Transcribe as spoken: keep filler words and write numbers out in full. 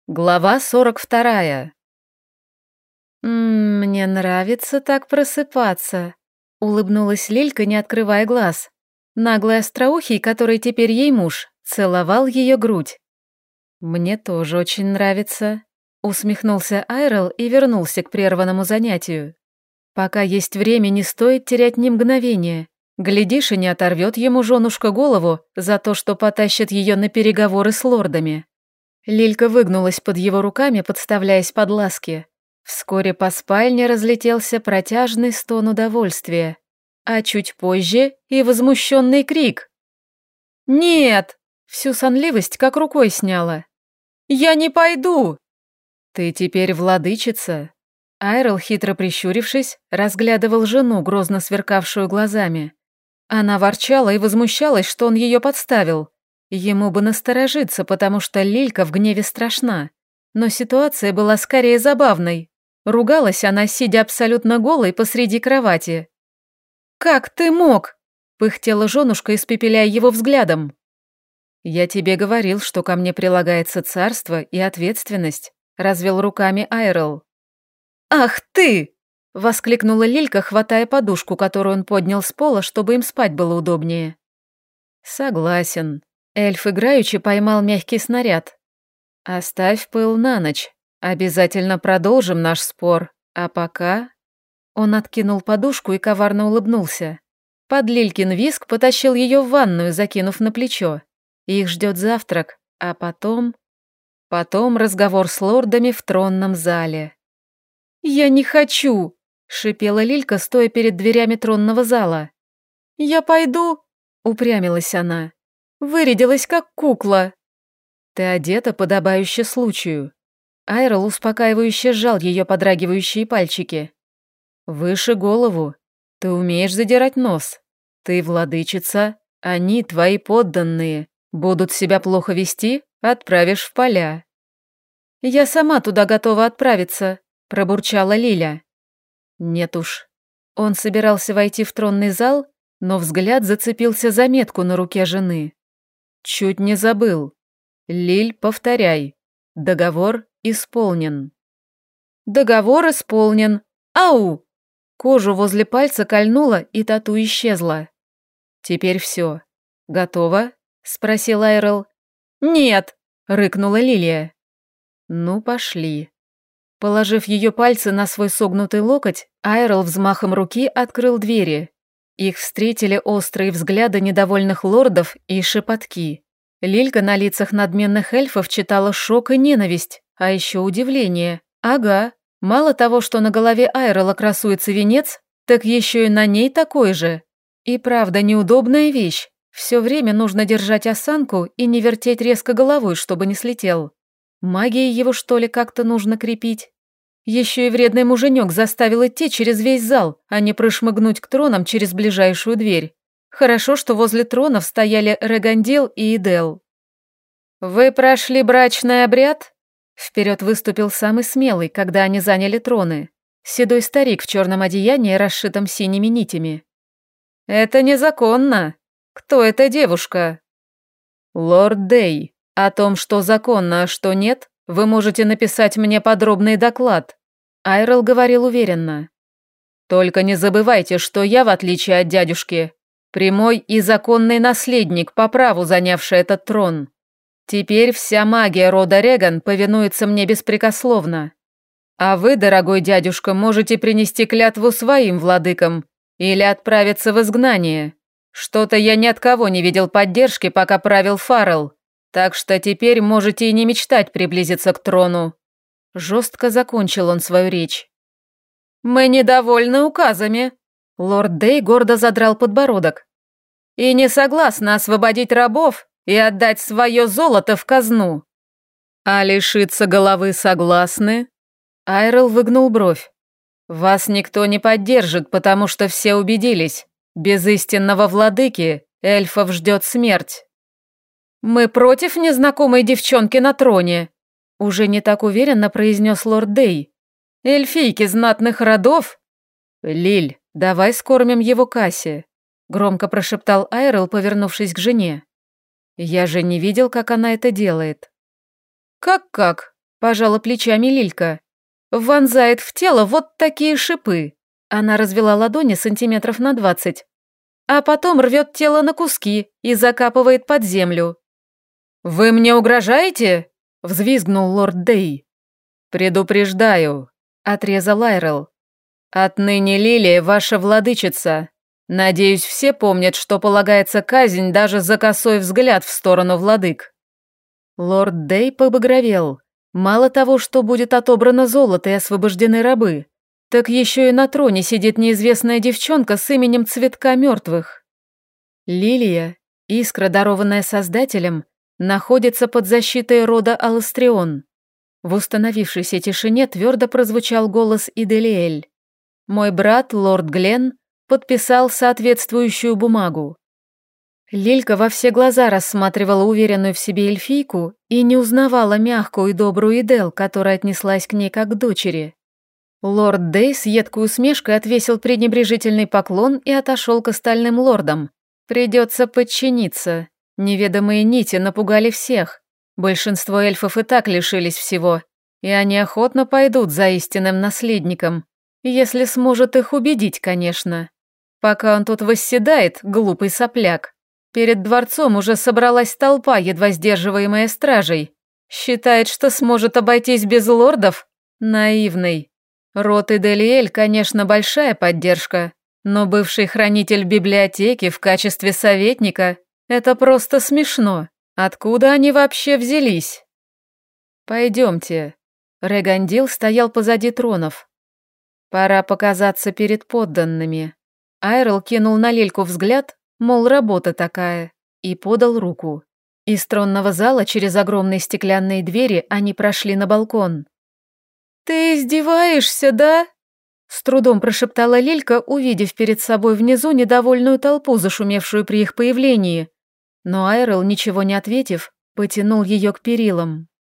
Глава сорок вторая. «М, «Мне нравится так просыпаться», — улыбнулась Лилька, не открывая глаз. Наглый остроухий, который теперь ей муж, целовал ее грудь. «Мне тоже очень нравится», — усмехнулся Айрел и вернулся к прерванному занятию. «Пока есть время, не стоит терять ни мгновения. Глядишь, и не оторвет ему женушка голову за то, что потащит ее на переговоры с лордами». Лилька выгнулась под его руками, подставляясь под ласки. Вскоре по спальне разлетелся протяжный стон удовольствия, а чуть позже и возмущенный крик. «Нет!» — всю сонливость как рукой сняла. «Я не пойду!» «Ты теперь владычица!» Айрел, хитро прищурившись, разглядывал жену, грозно сверкавшую глазами. Она ворчала и возмущалась, что он ее подставил. Ему бы насторожиться, потому что Лилька в гневе страшна. Но ситуация была скорее забавной. Ругалась она, сидя абсолютно голой посреди кровати. «Как ты мог?» — пыхтела женушка, испепеляя его взглядом. «Я тебе говорил, что ко мне прилагается царство и ответственность», — развел руками Айрел. «Ах ты!» — воскликнула Лилька, хватая подушку, которую он поднял с пола, чтобы им спать было удобнее. «Согласен». Эльф играючи поймал мягкий снаряд. «Оставь пыл на ночь. Обязательно продолжим наш спор. А пока...» Он откинул подушку и коварно улыбнулся. Под Лилькин визг потащил ее в ванную, закинув на плечо. Их ждет завтрак, а потом... Потом разговор с лордами в тронном зале. «Я не хочу!» — шипела Лилька, стоя перед дверями тронного зала. «Я пойду!» — упрямилась она. «Вырядилась как кукла». «Ты одета подобающе случаю». Айрел успокаивающе сжал ее подрагивающие пальчики. «Выше голову. Ты умеешь задирать нос. Ты владычица, они, твои подданные. Будут себя плохо вести, отправишь в поля». «Я сама туда готова отправиться», — пробурчала Лиля. «Нет уж». Он собирался войти в тронный зал, но взгляд зацепился за метку на руке жены. «Чуть не забыл. Лиль, повторяй. Договор исполнен». «Договор исполнен. Ау!» Кожу возле пальца кольнула, и тату исчезла. «Теперь все. Готово?» — спросил Айрел. «Нет!» — рыкнула Лилия. «Ну, пошли». Положив ее пальцы на свой согнутый локоть, Айрел взмахом руки открыл двери. Их встретили острые взгляды недовольных лордов и шепотки. Лилька на лицах надменных эльфов читала шок и ненависть, а еще удивление. Ага, мало того, что на голове Айрела красуется венец, так еще и на ней такой же. И правда, неудобная вещь. Все время нужно держать осанку и не вертеть резко головой, чтобы не слетел. Магией его, что ли, как-то нужно крепить? Еще и вредный муженек заставил идти через весь зал, а не прошмыгнуть к тронам через ближайшую дверь. Хорошо, что возле тронов стояли Регандил и Идел. «Вы прошли брачный обряд?» Вперед выступил самый смелый, когда они заняли троны. Седой старик в черном одеянии, расшитом синими нитями. «Это незаконно. Кто эта девушка?» «Лорд Дэй. О том, что законно, а что нет, вы можете написать мне подробный доклад». Айрел говорил уверенно. «Только не забывайте, что я, в отличие от дядюшки, прямой и законный наследник, по праву занявший этот трон. Теперь вся магия рода Реган повинуется мне беспрекословно. А вы, дорогой дядюшка, можете принести клятву своим владыкам или отправиться в изгнание. Что-то я ни от кого не видел поддержки, пока правил Фаррелл, так что теперь можете и не мечтать приблизиться к трону». Жестко закончил он свою речь. «Мы недовольны указами», — лорд Дэй гордо задрал подбородок. «И не согласны освободить рабов и отдать свое золото в казну». «А лишиться головы согласны?» Айрел выгнул бровь. «Вас никто не поддержит, потому что все убедились. Без истинного владыки эльфов ждет смерть». «Мы против незнакомой девчонки на троне», — уже не так уверенно произнес лорд Дэй. «Эльфийки знатных родов?» «Лиль, давай скормим его Кассе», — громко прошептал Айрел, повернувшись к жене. «Я же не видел, как она это делает». «Как-как?» Пожала плечами Лилька. Вонзает в тело вот такие шипы. Она развела ладони сантиметров на двадцать. А потом рвет тело на куски и закапывает под землю. «Вы мне угрожаете?» – взвизгнул лорд Дэй. «Предупреждаю», – отрезал Айрел. «Отныне Лилия ваша владычица. Надеюсь, все помнят, что полагается казнь даже за косой взгляд в сторону владык». Лорд Дэй побагровел. Мало того, что будет отобрано золото и освобождены рабы, так еще и на троне сидит неизвестная девчонка с именем Цветка Мертвых. Лилия, искра, дарованная Создателем, находится под защитой рода Аластрион. В установившейся тишине твердо прозвучал голос Иделиэль. Мой брат, лорд Глен, подписал соответствующую бумагу. Лилька во все глаза рассматривала уверенную в себе эльфийку и не узнавала мягкую и добрую Идел, которая отнеслась к ней как к дочери. Лорд Дэй с едкой усмешкой отвесил пренебрежительный поклон и отошел к остальным лордам. Придется подчиниться. Неведомые нити напугали всех. Большинство эльфов и так лишились всего, и они охотно пойдут за истинным наследником, если сможет их убедить, конечно. Пока он тут восседает, глупый сопляк. Перед дворцом уже собралась толпа, едва сдерживаемая стражей. Считает, что сможет обойтись без лордов? Наивный. Род Иделиэль, конечно, большая поддержка, но бывший хранитель библиотеки в качестве советника – это просто смешно. Откуда они вообще взялись? Пойдемте. Регандил стоял позади тронов. Пора показаться перед подданными. Айрел кинул на Лельку взгляд, мол, работа такая, и подал руку. Из тронного зала через огромные стеклянные двери они прошли на балкон. «Ты издеваешься, да?» С трудом прошептала Лилька, увидев перед собой внизу недовольную толпу, зашумевшую при их появлении. Но Айрел, ничего не ответив, потянул ее к перилам.